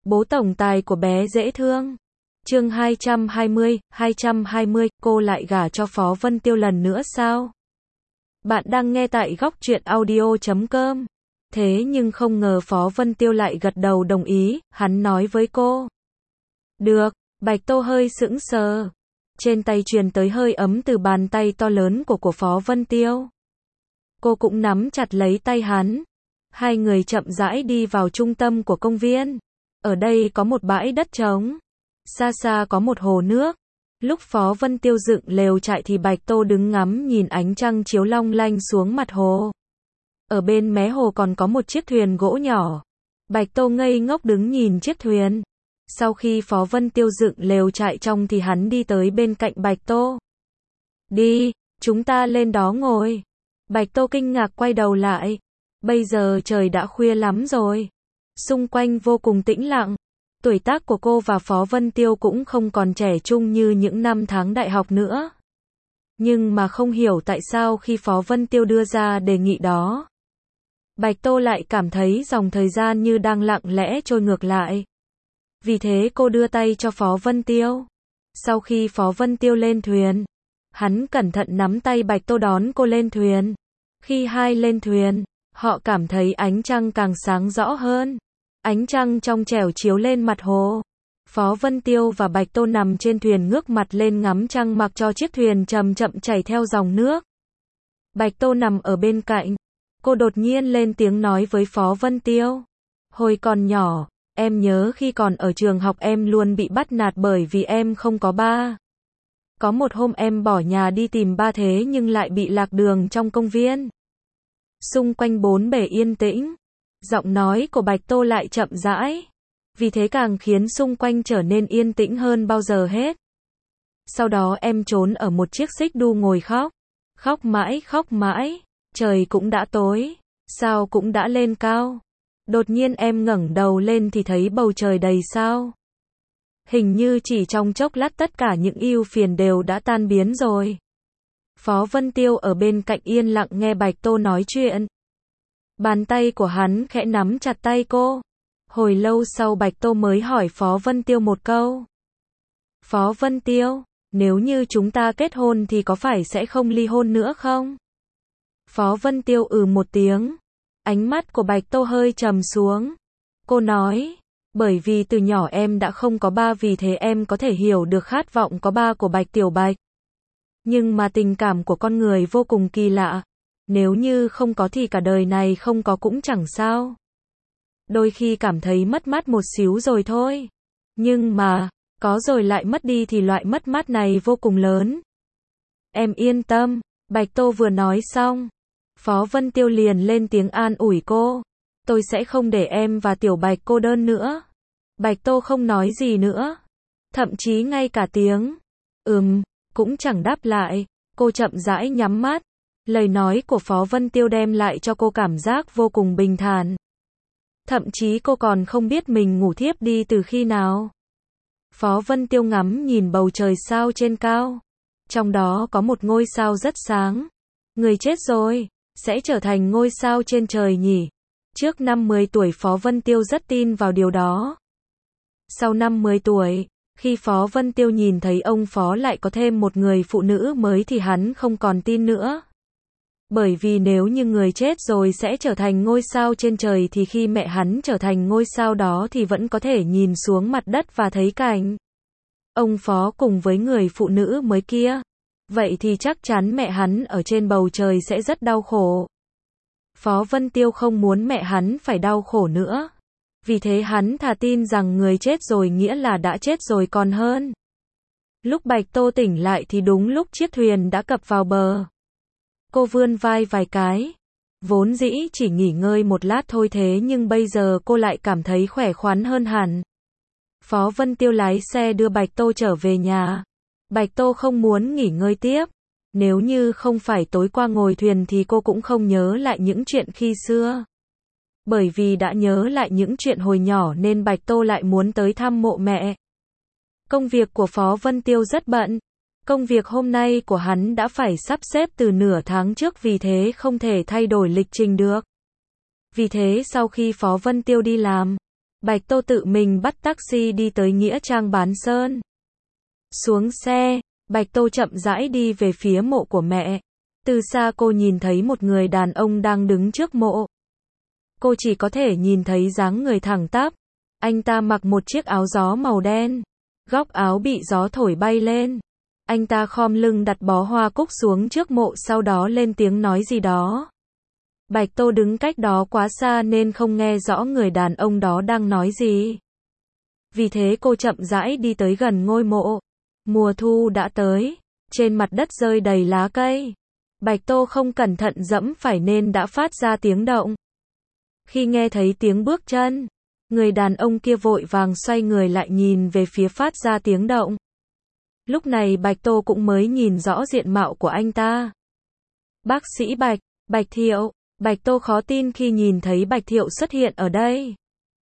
Bố tổng tài của bé dễ thương. Chương 220, cô lại gả cho Phó Vân Tiêu lần nữa sao? Bạn đang nghe tại góc truyện audio.com. Thế nhưng không ngờ Phó Vân Tiêu lại gật đầu đồng ý, hắn nói với cô. Được, Bạch Tô hơi sững sờ. Trên tay truyền tới hơi ấm từ bàn tay to lớn của Phó Vân Tiêu. Cô cũng nắm chặt lấy tay hắn. Hai người chậm rãi đi vào trung tâm của công viên. Ở đây có một bãi đất trống. Xa xa có một hồ nước. Lúc Phó Vân Tiêu dựng lều trại thì Bạch Tô đứng ngắm nhìn ánh trăng chiếu long lanh xuống mặt hồ. Ở bên mé hồ còn có một chiếc thuyền gỗ nhỏ. Bạch Tô ngây ngốc đứng nhìn chiếc thuyền. Sau khi Phó Vân Tiêu dựng lều trại trong thì hắn đi tới bên cạnh Bạch Tô. Đi, chúng ta lên đó ngồi. Bạch Tô kinh ngạc quay đầu lại. Bây giờ trời đã khuya lắm rồi. Xung quanh vô cùng tĩnh lặng. Tuổi tác của cô và Phó Vân Tiêu cũng không còn trẻ trung như những năm tháng đại học nữa. Nhưng mà không hiểu tại sao khi Phó Vân Tiêu đưa ra đề nghị đó, Bạch Tô lại cảm thấy dòng thời gian như đang lặng lẽ trôi ngược lại. Vì thế cô đưa tay cho Phó Vân Tiêu. Sau khi Phó Vân Tiêu lên thuyền, hắn cẩn thận nắm tay Bạch Tô đón cô lên thuyền. Khi hai lên thuyền, họ cảm thấy ánh trăng càng sáng rõ hơn. Ánh trăng trong trẻo chiếu lên mặt hồ. Phó Vân Tiêu và Bạch Tô nằm trên thuyền ngước mặt lên ngắm trăng mặc cho chiếc thuyền chậm chậm chảy theo dòng nước. Bạch Tô nằm ở bên cạnh. Cô đột nhiên lên tiếng nói với Phó Vân Tiêu. Hồi còn nhỏ, em nhớ khi còn ở trường học em luôn bị bắt nạt bởi vì em không có ba. Có một hôm em bỏ nhà đi tìm ba thế nhưng lại bị lạc đường trong công viên. Xung quanh bốn bề yên tĩnh. Giọng nói của Bạch Tô lại chậm rãi. Vì thế càng khiến xung quanh trở nên yên tĩnh hơn bao giờ hết. Sau đó em trốn ở một chiếc xích đu ngồi khóc. Khóc mãi. Trời cũng đã tối. Sao cũng đã lên cao. Đột nhiên em ngẩng đầu lên thì thấy bầu trời đầy sao. Hình như chỉ trong chốc lát tất cả những ưu phiền đều đã tan biến rồi. Phó Vân Tiêu ở bên cạnh yên lặng nghe Bạch Tô nói chuyện. Bàn tay của hắn khẽ nắm chặt tay cô. Hồi lâu sau Bạch Tô mới hỏi Phó Vân Tiêu một câu. Phó Vân Tiêu, nếu như chúng ta kết hôn thì có phải sẽ không ly hôn nữa không? Phó Vân Tiêu một tiếng. Ánh mắt của Bạch Tô hơi trầm xuống. Cô nói, bởi vì từ nhỏ em đã không có ba vì thế em có thể hiểu được khát vọng có ba của Bạch Tiểu Bạch. Nhưng mà tình cảm của con người vô cùng kỳ lạ. Nếu như không có thì cả đời này không có cũng chẳng sao. Đôi khi cảm thấy mất mát một xíu rồi thôi. Nhưng mà, có rồi lại mất đi thì loại mất mát này vô cùng lớn. Em yên tâm, Bạch Tô vừa nói xong. Phó Vân Tiêu liền lên tiếng an ủi cô. Tôi sẽ không để em và Tiểu Bạch cô đơn nữa. Bạch Tô không nói gì nữa. Thậm chí ngay cả tiếng cũng chẳng đáp lại. Cô chậm rãi nhắm mắt. Lời nói của Phó Vân Tiêu đem lại cho cô cảm giác vô cùng bình thản. Thậm chí cô còn không biết mình ngủ thiếp đi từ khi nào. Phó Vân Tiêu ngắm nhìn bầu trời sao trên cao. Trong đó có một ngôi sao rất sáng. Người chết rồi, sẽ trở thành ngôi sao trên trời nhỉ? Trước năm 10 tuổi Phó Vân Tiêu rất tin vào điều đó. Sau năm 10 tuổi, khi Phó Vân Tiêu nhìn thấy ông Phó lại có thêm một người phụ nữ mới thì hắn không còn tin nữa. Bởi vì nếu như người chết rồi sẽ trở thành ngôi sao trên trời thì khi mẹ hắn trở thành ngôi sao đó thì vẫn có thể nhìn xuống mặt đất và thấy cảnh ông Phó cùng với người phụ nữ mới kia. Vậy thì chắc chắn mẹ hắn ở trên bầu trời sẽ rất đau khổ. Phó Vân Tiêu không muốn mẹ hắn phải đau khổ nữa. Vì thế hắn thà tin rằng người chết rồi nghĩa là đã chết rồi còn hơn. Lúc Bạch Tô tỉnh lại thì đúng lúc chiếc thuyền đã cập vào bờ. Cô vươn vai vài cái. Vốn dĩ chỉ nghỉ ngơi một lát thôi thế nhưng bây giờ cô lại cảm thấy khỏe khoắn hơn hẳn. Phó Vân Tiêu lái xe đưa Bạch Tô trở về nhà. Bạch Tô không muốn nghỉ ngơi tiếp. Nếu như không phải tối qua ngồi thuyền thì cô cũng không nhớ lại những chuyện khi xưa. Bởi vì đã nhớ lại những chuyện hồi nhỏ nên Bạch Tô lại muốn tới thăm mộ mẹ. Công việc của Phó Vân Tiêu rất bận. Công việc hôm nay của hắn đã phải sắp xếp từ nửa tháng trước vì thế không thể thay đổi lịch trình được. Vì thế sau khi Phó Vân Tiêu đi làm, Bạch Tô tự mình bắt taxi đi tới Nghĩa Trang Bán Sơn. Xuống xe, Bạch Tô chậm rãi đi về phía mộ của mẹ. Từ xa cô nhìn thấy một người đàn ông đang đứng trước mộ. Cô chỉ có thể nhìn thấy dáng người thẳng tắp. Anh ta mặc một chiếc áo gió màu đen. Góc áo bị gió thổi bay lên. Anh ta khom lưng đặt bó hoa cúc xuống trước mộ, sau đó lên tiếng nói gì đó. Bạch Tô đứng cách đó quá xa nên không nghe rõ người đàn ông đó đang nói gì. Vì thế cô chậm rãi đi tới gần ngôi mộ. Mùa thu đã tới. Trên mặt đất rơi đầy lá cây. Bạch Tô không cẩn thận dẫm phải nên đã phát ra tiếng động. Khi nghe thấy tiếng bước chân, người đàn ông kia vội vàng xoay người lại nhìn về phía phát ra tiếng động. Lúc này Bạch Tô cũng mới nhìn rõ diện mạo của anh ta. Bác sĩ Bạch, Bạch Thiệu. Bạch Tô khó tin khi nhìn thấy Bạch Thiệu xuất hiện ở đây.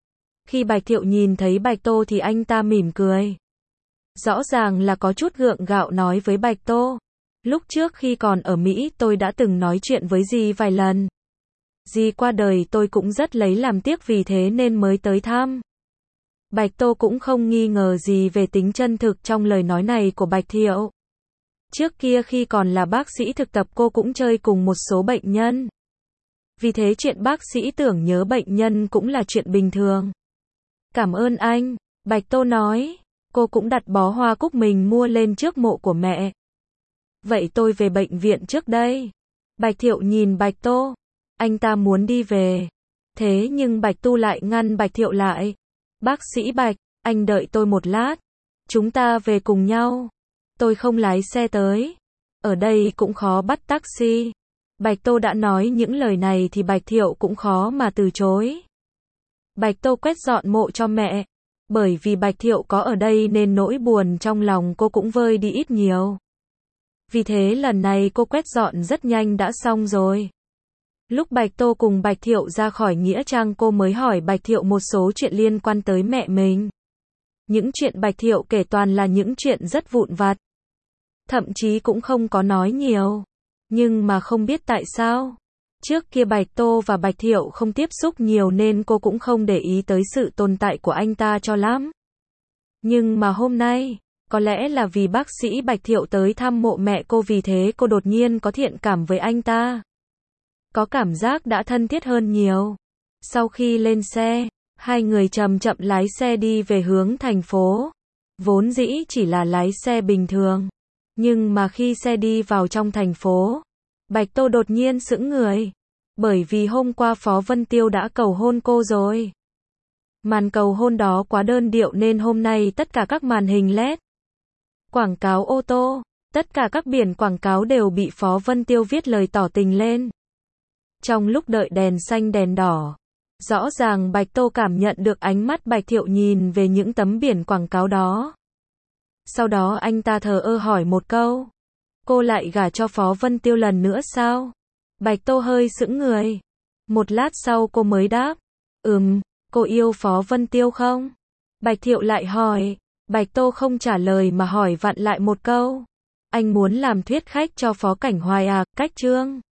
Khi Bạch Thiệu nhìn thấy Bạch Tô thì anh ta mỉm cười. Rõ ràng là có chút gượng gạo nói với Bạch Tô. Lúc trước khi còn ở Mỹ tôi đã từng nói chuyện với dì vài lần. Dì qua đời tôi cũng rất lấy làm tiếc, vì thế nên mới tới thăm. Bạch Tô cũng không nghi ngờ gì về tính chân thực trong lời nói này của Bạch Thiệu. Trước kia khi còn là bác sĩ thực tập cô cũng chơi cùng một số bệnh nhân. Vì thế chuyện bác sĩ tưởng nhớ bệnh nhân cũng là chuyện bình thường. Cảm ơn anh, Bạch Tô nói. Cô cũng đặt bó hoa cúc mình mua lên trước mộ của mẹ. Vậy tôi về bệnh viện trước đây. Bạch Thiệu nhìn Bạch Tô. Anh ta muốn đi về. Thế nhưng Bạch Tu lại ngăn Bạch Thiệu lại. Bác sĩ Bạch, anh đợi tôi một lát. Chúng ta về cùng nhau. Tôi không lái xe tới. Ở đây cũng khó bắt taxi. Bạch Tô đã nói những lời này thì Bạch Thiệu cũng khó mà từ chối. Bạch Tô quét dọn mộ cho mẹ. Bởi vì Bạch Thiệu có ở đây nên nỗi buồn trong lòng cô cũng vơi đi ít nhiều. Vì thế lần này cô quét dọn rất nhanh đã xong rồi. Lúc Bạch Tô cùng Bạch Thiệu ra khỏi Nghĩa Trang, cô mới hỏi Bạch Thiệu một số chuyện liên quan tới mẹ mình. Những chuyện Bạch Thiệu kể toàn là những chuyện rất vụn vặt. Thậm chí cũng không có nói nhiều. Nhưng mà không biết tại sao. Trước kia Bạch Tô và Bạch Thiệu không tiếp xúc nhiều nên cô cũng không để ý tới sự tồn tại của anh ta cho lắm. Nhưng mà hôm nay, có lẽ là vì bác sĩ Bạch Thiệu tới thăm mộ mẹ cô, vì thế cô đột nhiên có thiện cảm với anh ta. Có cảm giác đã thân thiết hơn nhiều. Sau khi lên xe, hai người chậm chậm lái xe đi về hướng thành phố. Vốn dĩ chỉ là lái xe bình thường. Nhưng mà khi xe đi vào trong thành phố, Bạch Tô đột nhiên sững người. Bởi vì hôm qua Phó Vân Tiêu đã cầu hôn cô rồi. Màn cầu hôn đó quá đơn điệu nên hôm nay tất cả các màn hình LED, quảng cáo ô tô, tất cả các biển quảng cáo đều bị Phó Vân Tiêu viết lời tỏ tình lên. Trong lúc đợi đèn xanh đèn đỏ, rõ ràng Bạch Tô cảm nhận được ánh mắt Bạch Thiệu nhìn về những tấm biển quảng cáo đó. Sau đó anh ta thờ ơ hỏi một câu. Cô lại gả cho Phó Vân Tiêu lần nữa sao? Bạch Tô hơi sững người. Một lát sau cô mới đáp. Cô yêu Phó Vân Tiêu không? Bạch Thiệu lại hỏi. Bạch Tô không trả lời mà hỏi vặn lại một câu. Anh muốn làm thuyết khách cho Phó Cảnh Hoài à? Cách Trương